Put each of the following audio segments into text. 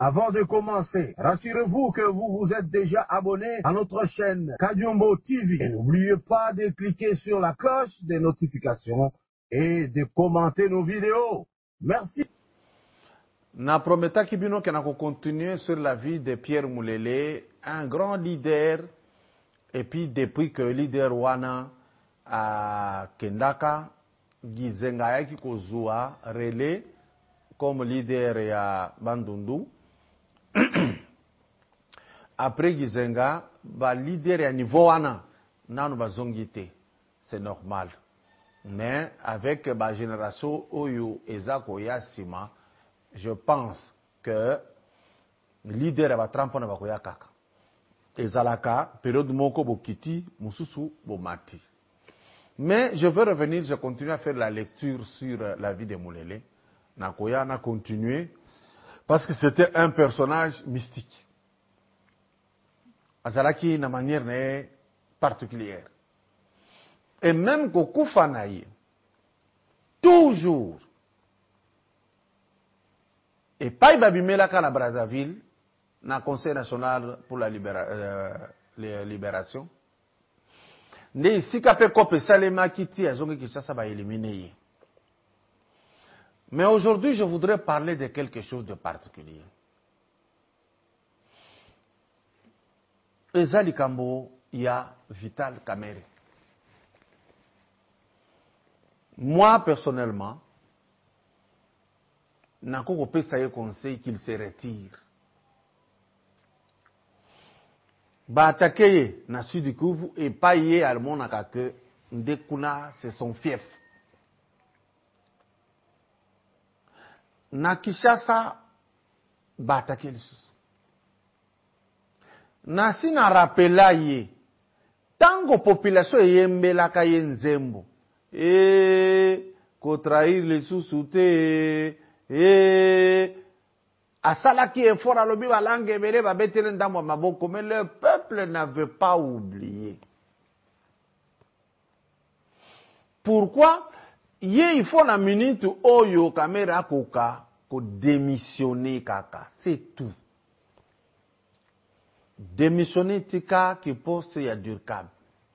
Avant de commencer, rassurez-vous que vous vous êtes déjà abonné à notre chaîne Kadiombo TV. Et n'oubliez pas de cliquer sur la cloche des notifications et de commenter nos vidéos. Merci. Na prometa kibino que na continuer sur la vie de Pierre Moulele, un grand leader, et puis depuis que leader wana a Kendaka, Gizenga yaki kozua relais comme leader ya Bandundu. Après Gizenga, ba leader ya niveau wana nanu bazongite, c'est normal. Mais avec ba génération oyo ezako yasima, je pense que leader va trampona bakoya kaka. Ezalaka période moko bokiti mususu bomati. Mais je veux revenir, je continue à faire la lecture sur la vie de Moulele. Nakoya na continué parce que c'était un personnage mystique. Azalaki na manière particulière. Et même Kokufa naïe, toujours. Et pas Babimelaka na Brazzaville, na Conseil national pour la libération. Ne isika pe kope salema kiti azongi Kinshasa ba éliminer. Mais aujourd'hui, je voudrais parler de quelque chose de particulier. Ezali Kambo, il y a Vital Kamerhe. Moi, personnellement, Nako Kopé Saye conseille qu'il se retire. Ba attaquer na Sud Kivu et pas yé almonaka que Ndekuna c'est son fief. Na Kinshasa ba attaquer les choses. Na si na rappela ye tango population yembelaka ye nzembo ko trahir les sous-soutés asalaki effort alobi balange bele babetele ndambo maboko, mais le peuple n'avait pas oublié. Pourquoi? Il faut na minute oyo Kamerhe akoka ko démissionner kaka, c'est tout. Démissionner tika qui poste ya Durkab.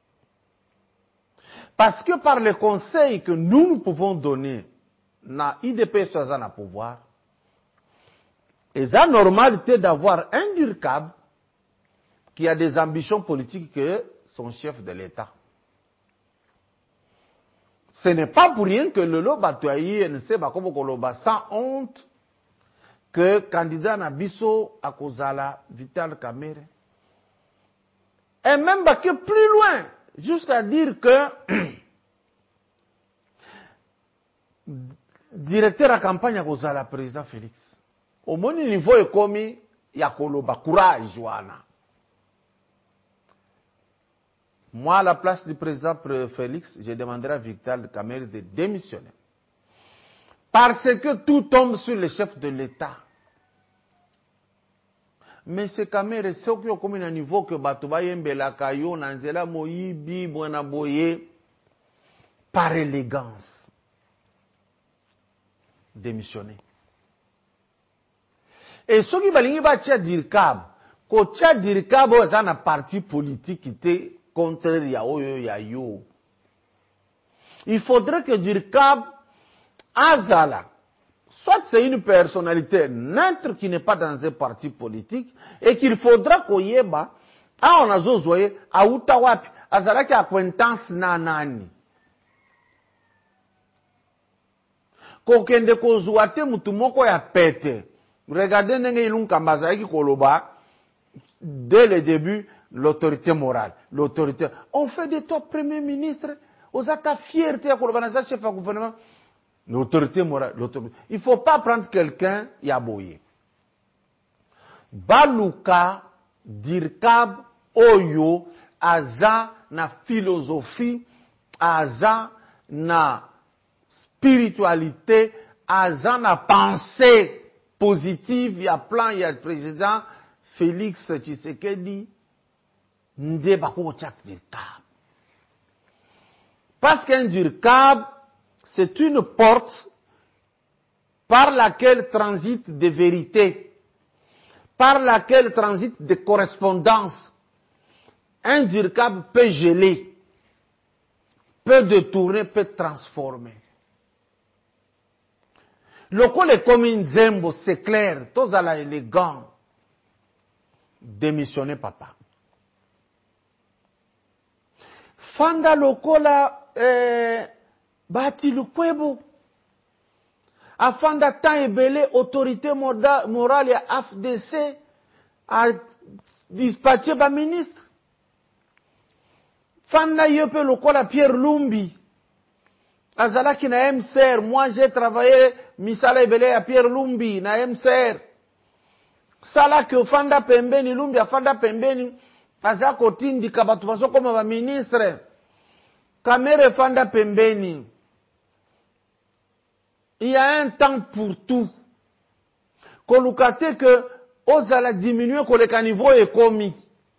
Parce que par les conseils que nous pouvons donner na IDP soit na pouvoir, et la normalité d'avoir un Durkab qui a des ambitions politiques que son chef de l'État. Ce n'est pas pour rien que le Lobatoyi ne sait pas comment Koloba sans honte que candidat Nabiso à Kozala Vital Kamerhe. Et même que plus loin, jusqu'à dire que directeur à campagne à Kozala président Félix. Au mon niveau ekomi ya koloba courage wana. Moi, à la place du président Félix, je demanderai à Vital Kamerhe de démissionner. Parce que tout tombe sur le chef de l'État. Mais ce Kamerhe, c'est qui comme un niveau que Batouba Yembela Kayo, Nanzela Moyibi, Boye, par élégance, démissionner. Et ce qui va dire Dirkab, quand tu as Dirkab, c'est un parti politique qui était contre Yayo. Il faudrait que Dirkab, Azala, soit c'est une personnalité neutre qui n'est pas dans un parti politique, et qu'il faudra qu'on y ait, on a zozoé, à Outawapi, Azala qui a acquaintance nanani. Kokende kozouate mutumoko ya pete. Regardez Nenge Ilun Kambazaï Koloba, dès le début, l'autorité morale. L'autorité. On fait de toi premier ministre, aux attaques fierté à Koloba, chef de gouvernement. L'autorité morale. Il ne faut pas prendre quelqu'un yaboye. Baluka, Dirkab, Oyo, Aza, na philosophie, Aza, na spiritualité, Aza, na pensée positive, il y a plan, il y a le président Félix Tshisekedi, parce qu'un Durkab, c'est une porte par laquelle transitent des vérités. par laquelle transitent des correspondances. Un DIRCAB peut geler, peut détourner, peut transformer. Lorsque comme Nzembo, c'est clair, tous à la élégant, démissionner papa. Fanda lokola bati lukwebo. Afanda temps ebele autorité morale ya AFDC a dispatché ba ministre. Fanda yope lokola Pierre Lumbi. Azalaki na MCR, moi j'ai travaillé misala ebele ya Pierre Lumbi na MCR. Sala ke fanda pembeni Lumbi afanda pembeni azako tindi kabatu baso koma ba ministre. Kamere fanda pembeni. Il y a un temps pour tout. Kolukate que ozala diminuer koleka niveau ekomi.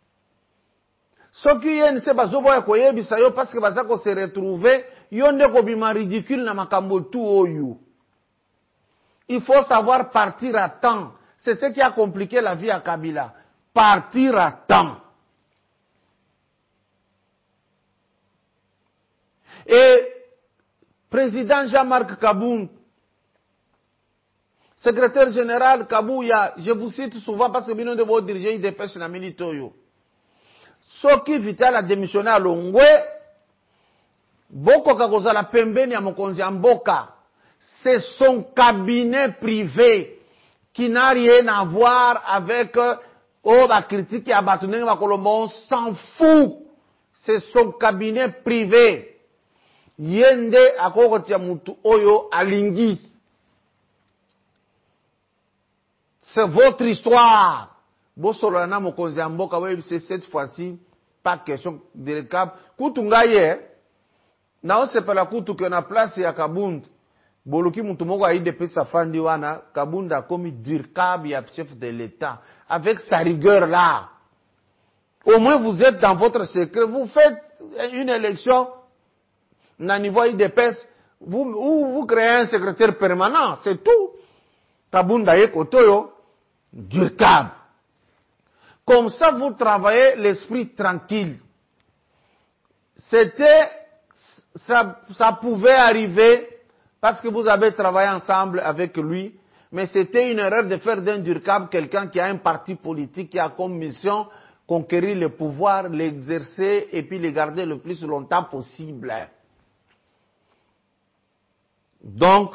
Soki yen se bazobo ya koyebisa yo parce que bazako se retrouver yo ndeko bima ridicule na makambo tout oyo. Il faut savoir partir à temps. C'est ce qui a compliqué la vie à Kabila. Partir à temps. Et président Jean-Marc Kaboun, secrétaire général Kabouya, je vous cite souvent parce que nous devons diriger une dépêche na militoyo. Soki Vital a démissionné à Longwe, Boko Kakozala pembeni ya mokonzi ya mboka. C'est son cabinet privé qui n'a rien à voir avec la critique à Batuneng Makolombo. On s'en fout. C'est son cabinet privé. Yende akokotia mutu oyo alingi. C'est votre histoire. Bosolana mokonzi ya mboka we c'est cette fois-ci pas question de cap. Kutungaye na on se pela kutu que na place ya Kabund. Boluki mutu moko a IDP sa fandi wana Kabunda comme DIRCAB ya chef de l'État avec sa rigueur là. Au moins vous êtes dans votre secret, vous faites une élection na niveau IDPS, vous créez un secrétaire permanent, c'est tout. Kabunda ye kotoyo DIRCAB. Comme ça vous travaillez l'esprit tranquille. Ça pouvait arriver parce que vous avez travaillé ensemble avec lui, mais c'était une erreur de faire d'un DIRCAB quelqu'un qui a un parti politique qui a comme mission conquérir le pouvoir, l'exercer et puis le garder le plus longtemps possible. Donc,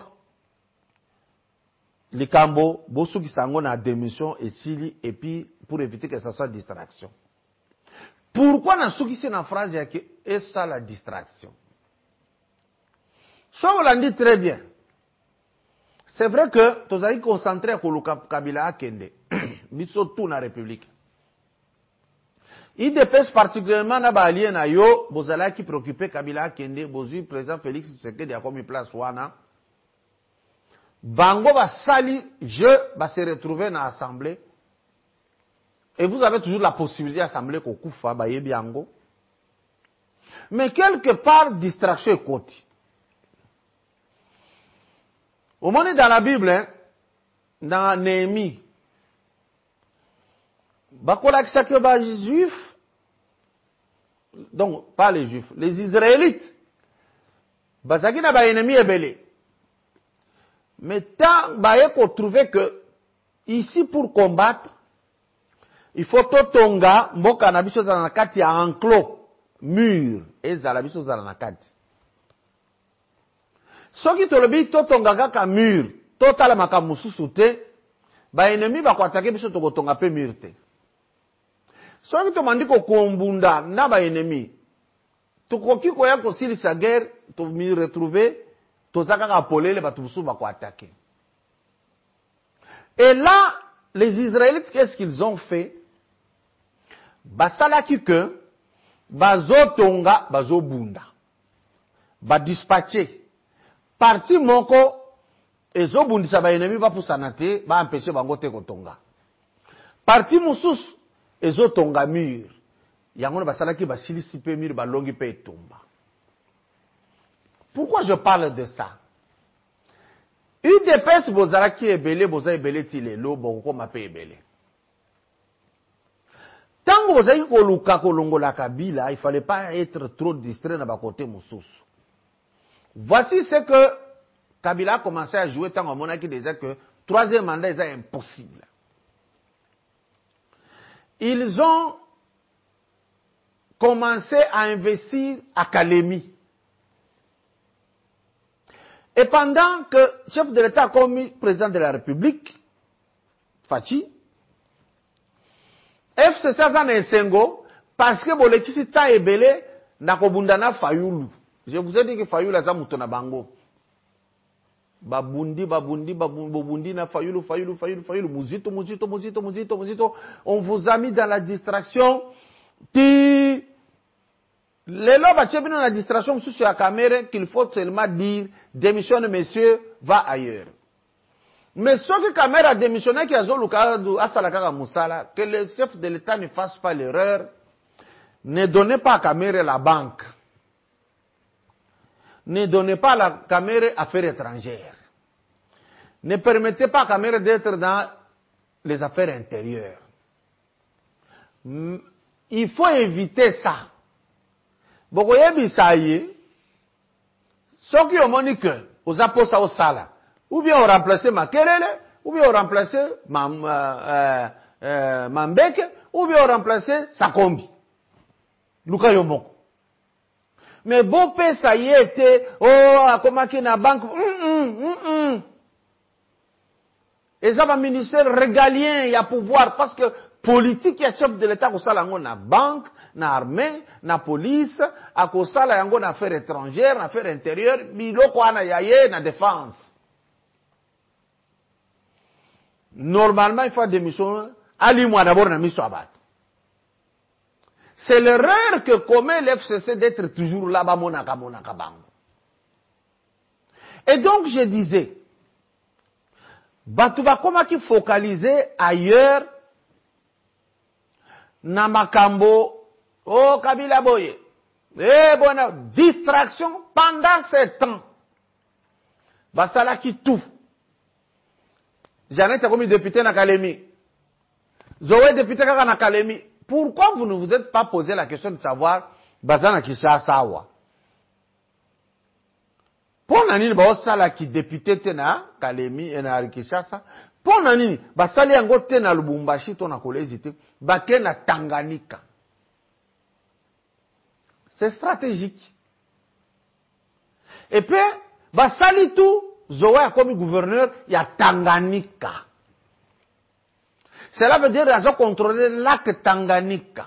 les Kambo, Bossou qui s'en a démission et Sili, et puis pour éviter que ça soit distraction. Pourquoi n'a souki c'est une phrase est ça la distraction? Ça, on l'a dit très bien. C'est vrai que tu as concentré à Kabila Akende, biso tout na République. Il dépêche particulièrement na allié na yo, bozala qui préoccupé Kabila Akende, bozu président Félix Tshisekedi a comme une place wana. Bango va sali, va se retrouver dans l'assemblée. Et vous avez toujours la possibilité d'assemblée qu'on koufa, ba yebiango. Mais quelque part, distraction est côté. Au moment dans la Bible, hein, dans Néhémie, bakola kisake ba juifs, donc pas les juifs, les israélites, bazaki na ba ennemi ebele. Mais tant baye qu'on trouvait que ici pour combattre, il faut totonga mboka na biso za na kati ya enclos mur ezala biso za na kati. Soki tolobi totonga kaka mur, totala makambo mususu te, ba ennemi ba ko attaquer biso tokotonga pe mur te. Soki tomandi ko kombunda na ba ennemi, tokoki ko ya ko silisa guerre, to mi retrouver tozaka ka polele ba tubusu ba ko attaquer. Et là, les Israélites, qu'est-ce qu'ils ont fait? Basalaki que bazo tonga bazo bunda ba dispatcher parti moko ezo bundisa ba ennemi ba pusana te ba empêcher bango te ko tonga parti musus ezo tonga mur yango basalaki basilisi pe mur ba longi pe tomba. Pourquoi je parle de ça? UDPS bozalaki ebele boza ebele ti lelo boko ma pe ebele. vous avez koluka kolongola Kabila, il fallait pas être trop distrait dans le côté Moussous. Voici ce que Kabila a commencé à jouer tant qu'on a qui disait que troisième mandat est impossible. Ils ont commencé à investir à Kalemi. Et pendant que le chef de l'État a commis président de la République, Fachi, FCC a Nsengo, parce que l'électricité est belé, n'a kobundana Fayoulou. Je vous ai dit que Fayoulou a zamutona bango. Babundi na Fayoulou, Muzito. On vous a mis dans la distraction. Les lobes dans la distraction sur la caméra qu'il faut seulement dire démissionne monsieur, va ailleurs. Mais ce que la caméra a démissionné qui a que le chef de l'État ne fasse pas l'erreur, ne donnez pas à la caméra la banque. Ne donnez pas à la caméra affaires étrangères. Ne permettez pas à la caméra d'être dans les affaires intérieures. Il faut éviter ça. Beaucoup de gens ceux qui ont dit que aux apôtres au sala, ou bien on remplacé Makerele, ou bien on remplacé Mambeke, ou bien on remplacé Sakombi. Luka Yomoko. Mais bon, ça y était, comment qu'il y a une banque, Et ça va ministère régalien, il y a pouvoir, parce que politique, il y a chef de l'État, qui a na banque, na armée, na police, à kosala yango na affaires étrangères, na affaires intérieures, biloko ana yaye na défense. Normalement, il faut démissionner, ali-moi d'abord na mission abat. C'est l'erreur que commet l'FCC d'être toujours là-bas, monaka bango. Et donc, je disais, Batouba comment qui focaliser ailleurs, na makambo, Kabila Boye. Bonne distraction pendant ce temps. Basala qui tout. J'en ai comme député na Kalemi. Zoé député na Kalemi. Pourquoi vous ne vous êtes pas posé la question de savoir, Bazana Kishasa wa? Pour nani basala qui député tena Kalemi et na Kishasa. Pour nani basali yango tena Lubumbashi to na kolezite, bake na Tanganyika. C'est stratégique. Et puis, basali tout, Zoé comme gouverneur, il y a Tanganyika. Cela veut dire qu'ils ont contrôlé le lac Tanganyika.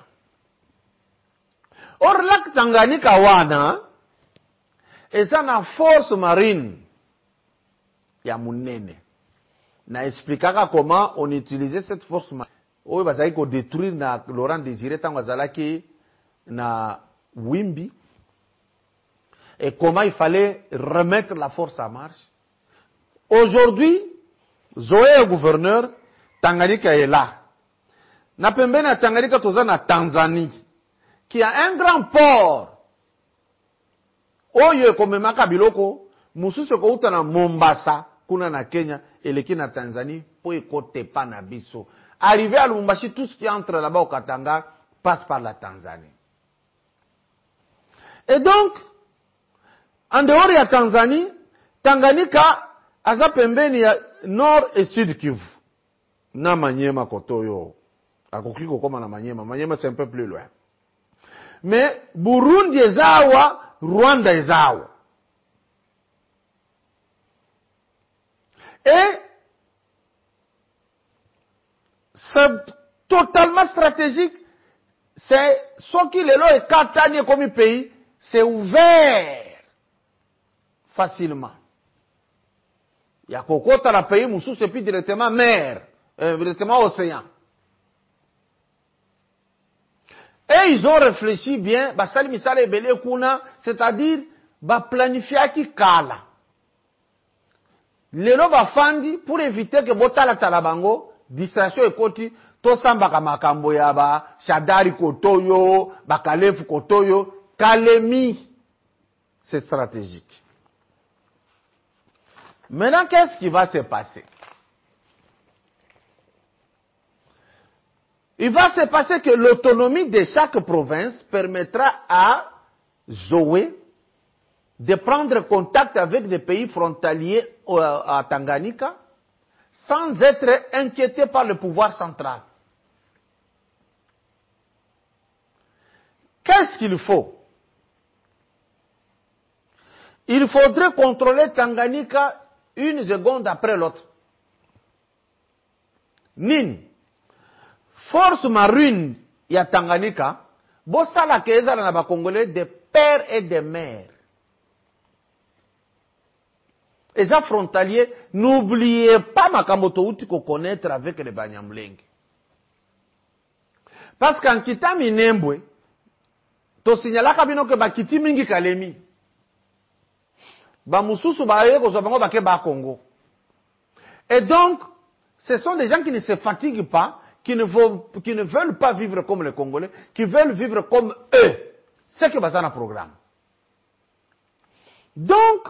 Or, le lac Tanganyika, wana, et ça, na force marine, il y a Mounene. Na expliquera comment on utilisait cette force marine. Oui, parce qu'il faut détruire na Laurent Désiré, tant que na Wimbi, et comment il fallait remettre la force en marche. Aujourd'hui, Zoé est gouverneur, Tanganyika est là. Na pembe na Tanganyika toza na Tanzanie, qui a un grand port. Oyo komemaka biloko, mususu ko uta na Mombasa, kuna na Kenya, eleki na Tanzanie, po ekote pa na biso. Arrivé à Lubumbashi, tout ce qui entre là-bas au Katanga passe par la Tanzanie. Et donc, en dehors de Tanzanie, Tanganyika, aza pembeni ya nord et sud Kivu. Na Maniema kotoyo. Akoki kokoma na Maniema. Maniema c'est un peu plus loin. Mais Burundi ezawa, Rwanda ezawa. Et c'est totalement stratégique. C'est ce qui est là et Katani comme pays, c'est ouvert facilement. Il y a kokota la pays moussou c'est plus directement mer, directement océan. Et ils ont réfléchi bien, basali misale ebele kuna, c'est-à-dire ba planifier ki kala. Lelo ba fandi pour éviter que botala talabango, distraction ekoti to samba ka makambo ya ba Shadari Kotoyo, ba Kalefu Kotoyo, Kalemi. C'est stratégique. Maintenant, qu'est-ce qui va se passer? il va se passer que l'autonomie de chaque province permettra à Zoé de prendre contact avec des pays frontaliers à Tanganyika sans être inquiété par le pouvoir central. Qu'est-ce qu'il faut? Il faudrait contrôler Tanganyika une seconde après l'autre. Nini, force marine ya Tanganyika, bosala kezala na ba Congolais de père et de mère. Et ça frontalier, n'oubliez pas Makamoto Outi qu'on connaître avec les Banyamulenge. Parce qu'en quittant Minembwe, to signalaka bino ke bakiti mingi Kalemi. Ba mususu ba ye ko zobango ba ke ba Congo. Et donc, ce sont des gens qui ne se fatiguent pas, qui ne veulent pas vivre comme les Congolais, qui veulent vivre comme eux. C'est que bazana programme. Donc,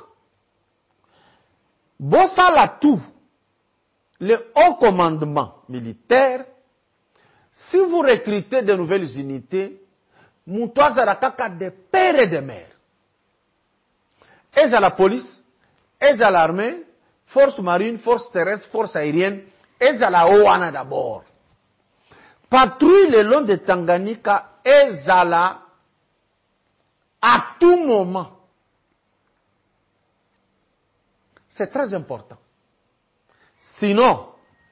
bossala tout, le haut commandement militaire, si vous recrutez de nouvelles unités, Moutouaza la kaka de père et de mère. Et à la police, et à l'armée, force marine, force terrestre, force aérienne, et à la OANA d'abord. Patrouille le long de Tanganyika, et à la, à tout moment. C'est très important. Sinon,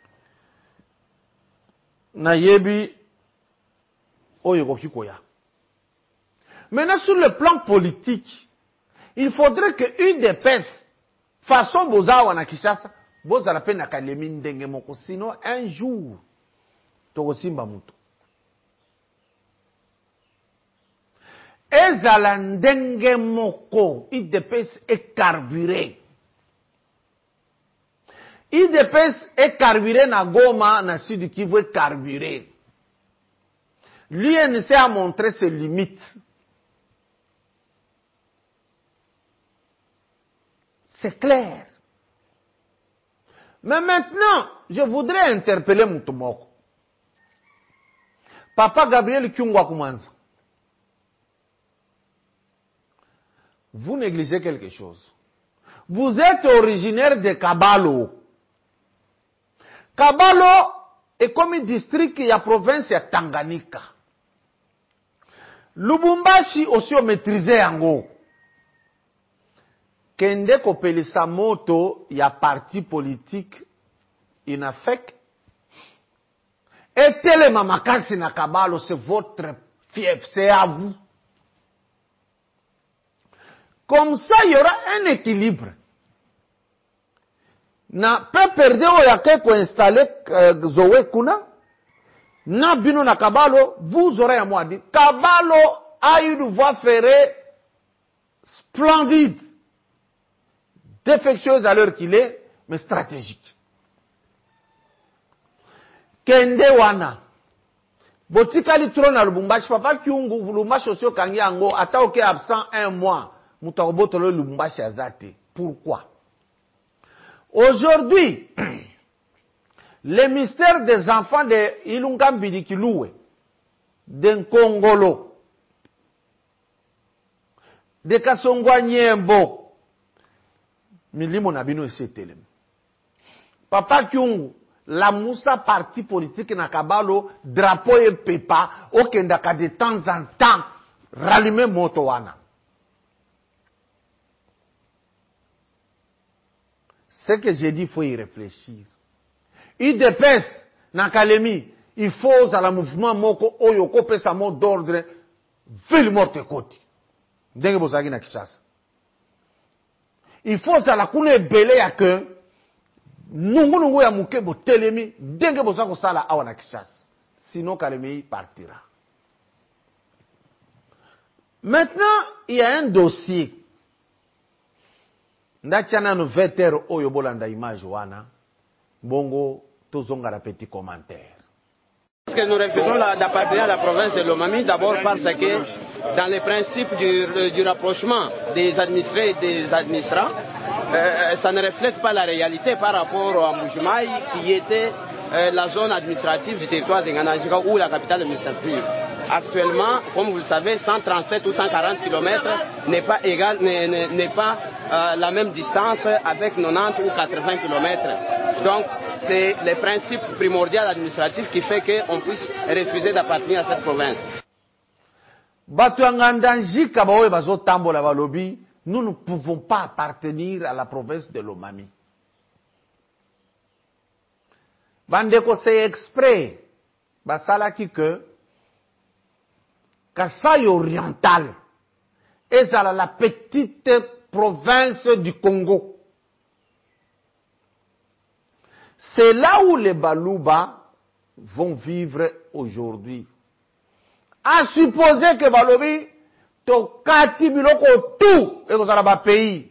Nayebi, Oyegoki-Koya. Maintenant, sur le plan politique, il faudrait qu'une des PES, façon Bozawa na Kishasa, Bozala pe na Kalemi ndenge moko, sinon un jour, Togosimba Muto. Ezala ndenge moko, IDPS est carburé. IDPS est carburé na Goma, na Sud Kivu est carburé. L'UNC a montré ses limites. C'est clair. Mais maintenant, je voudrais interpeller Moutoumoko. Papa Gabriel Kyungwa Koumanza. Vous négligez quelque chose. Vous êtes originaire de Kabalo. Kabalo est comme un district qui a province de Tanganyika. Lubumbashi aussi maîtrisé Ango. Kende kopelisa moto ya parti politique inafek. Et telema makasi na Kabalo, c'est votre fief, c'est à vous. Comme ça, il y aura un équilibre. Na pe perde o ya keko installé Zoé Kuna. Na bino na Kabalo, vous aurez à moi dit. Kabalo a une voie ferrée splendide. Défectueuse à l'heure qu'il est, mais stratégique. Kende wana. Botika li trona Lubumbashi, papa Kyungu, Lubumbashi osio kangi ango, ata oke absent un mois, mutaroboto le Lubumbashi azate. Pourquoi? Aujourd'hui, les mystères des enfants de Ilunga Bidikiloué, de Nkongolo, de Kasongwa Nyembo, Milimo Nabino Esetelem. Papa Kyungu, la Moussa parti politique na Kabalo, drapeau et pepa, okendaka de temps en temps, rallumer motowana. Ce que j'ai dit, il faut y réfléchir. IDPS, na Kalemi, il faut à la mouvement moko oyoko pesa mot d'ordre, ville morte koti. Ndenge bozaki na Kishasa. Il faut à la kune belé ya que, nungu ya muke bo telemi, ndenge bozako sala awa na Kishasa. Sinon Kalemi partira. Maintenant, il y a un dossier. Ndachana no veter oyo bolanda image wana. Bongo, tozonga la petit commentaire. Parce que nous refusons d'appartenir à la province de Lomami, d'abord parce que dans les principes du rapprochement des administrés et des administrants, ça ne reflète pas la réalité par rapport à Moujimaï qui était la zone administrative du territoire de Nganajika ou la capitale administrative. Actuellement, comme vous le savez, 137 ou 140 km n'est pas égal, n'est pas la même distance avec 90 ou 80 km. Donc, c'est le principe primordial administratif qui fait qu'on puisse refuser d'appartenir à cette province. Nous ne pouvons pas appartenir à la province de Lomami. Bandeko, c'est exprès. Basalaki que Kasaï oriental est la petite province du Congo. C'est là où les Baluba vont vivre aujourd'hui. À supposer que Balobi to kati biloko tout et kozala ba pays.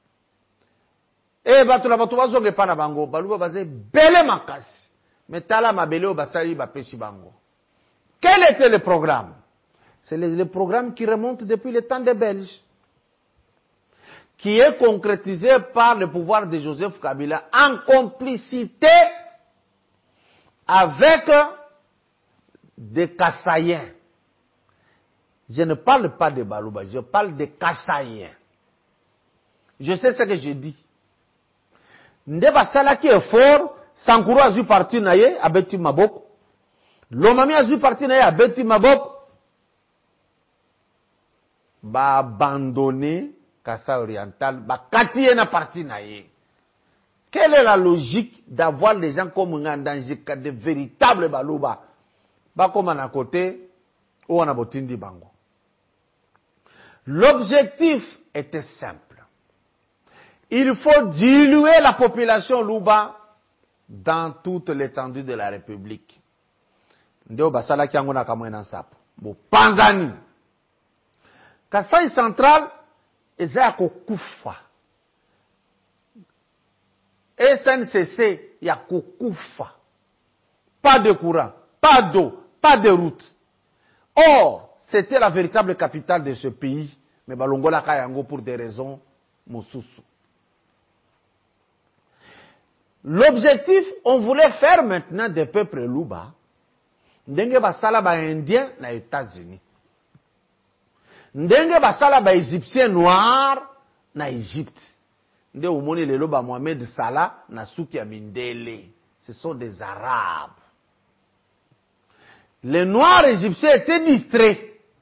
Et bato na bato bazonge pa na bango, Baluba baze bele makasi. Mais tala mabele o basali ba peshi bango. Quel était le programme? C'est le programme qui remonte depuis le temps des Belges, qui est concrétisé par le pouvoir de Joseph Kabila en complicité avec des Kassaïens. Je ne parle pas de Baluba, je parle des Kassaïens. Je sais ce que je dis. Ndeba Salaki est fort, Sankuru a dû partir naye, a Beti Mabok. Lomami a dû partir naye, a Beti Mabok. Ba abandonner Kassa oriental, ba Katiye na parti naye. Quelle est la logique d'avoir des gens comme Ngandanjika, de véritables Baluba? Ba comme à côté, ou on a botindi bango. L'objectif était simple. Il faut diluer la population Luba dans toute l'étendue de la République. Ndeo basala kiango na kamwena sapo. Bo panzani. Kasai central eza kokufa. SNCC ya kokufa. Pas de courant, pas d'eau, pas de route. Or, c'était la véritable capitale de ce pays, mais Balongola Kayango pour des raisons moussousou. L'objectif, on voulait faire maintenant des peuples Luba, ndenge basala ba indien na États-Unis, ndenge basala ba égyptien noir na Égypte, nde umoni lelo ba Mohamed Salah na Souki ya Mindele, ce sont des Arabes. Les noirs égyptiens étaient distraits.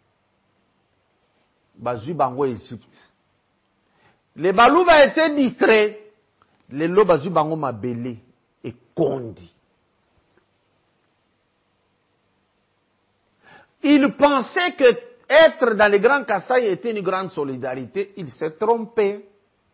Bazui Bango Égypte. Les Baluba étaient distraits. Les Lobazu Bango Mabele et Kondi. Ils pensaient que être dans les grands Kasaï était une grande solidarité. Ils se trompaient.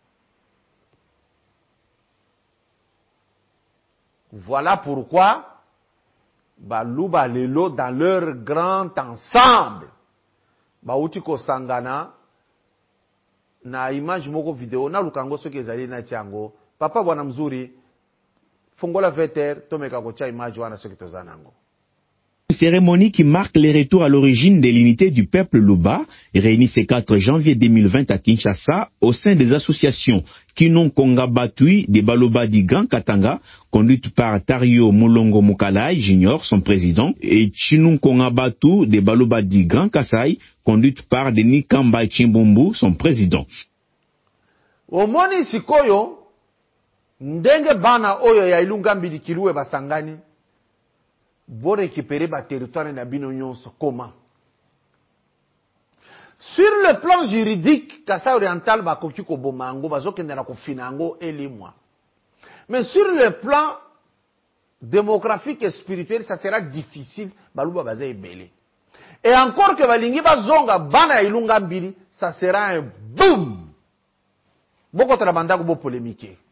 Voilà pourquoi Baluba Lelo dans leur grand ensemble. Bauti ko sangana na image moko video na lukango soki ezali na tiango papa bwana mzuri fungola veter tomeka ko tia image wana soki tozanango. Cérémonie qui marque le retour à l'origine de l'unité du peuple Luba, réunie ce 4 janvier 2020 à Kinshasa au sein des associations Kinon Konga Batui des Baloba du Grand Katanga, conduite par Tario Mulongo Mukalai Junior, son président, et Chinon Konga Batu des Baloba du Grand Kasaï, conduite par Denis Kamba Chimbumbu, son président. Omoni sikoyo ndenge bana oyo ya Ilunga Mbili Kilue basangani pour récupérer le territoire na bino nyonso comment? Sur le plan juridique, Kassa oriental ba koki ko bomango bazokende na ko finango elimwa. Mais sur le plan démographique et spirituel, ça sera difficile baluba baza ebele. Et encore que balingi bazonga bana Ilunga Mbili, ça sera un boom. Boko trabanda ko bo polémique.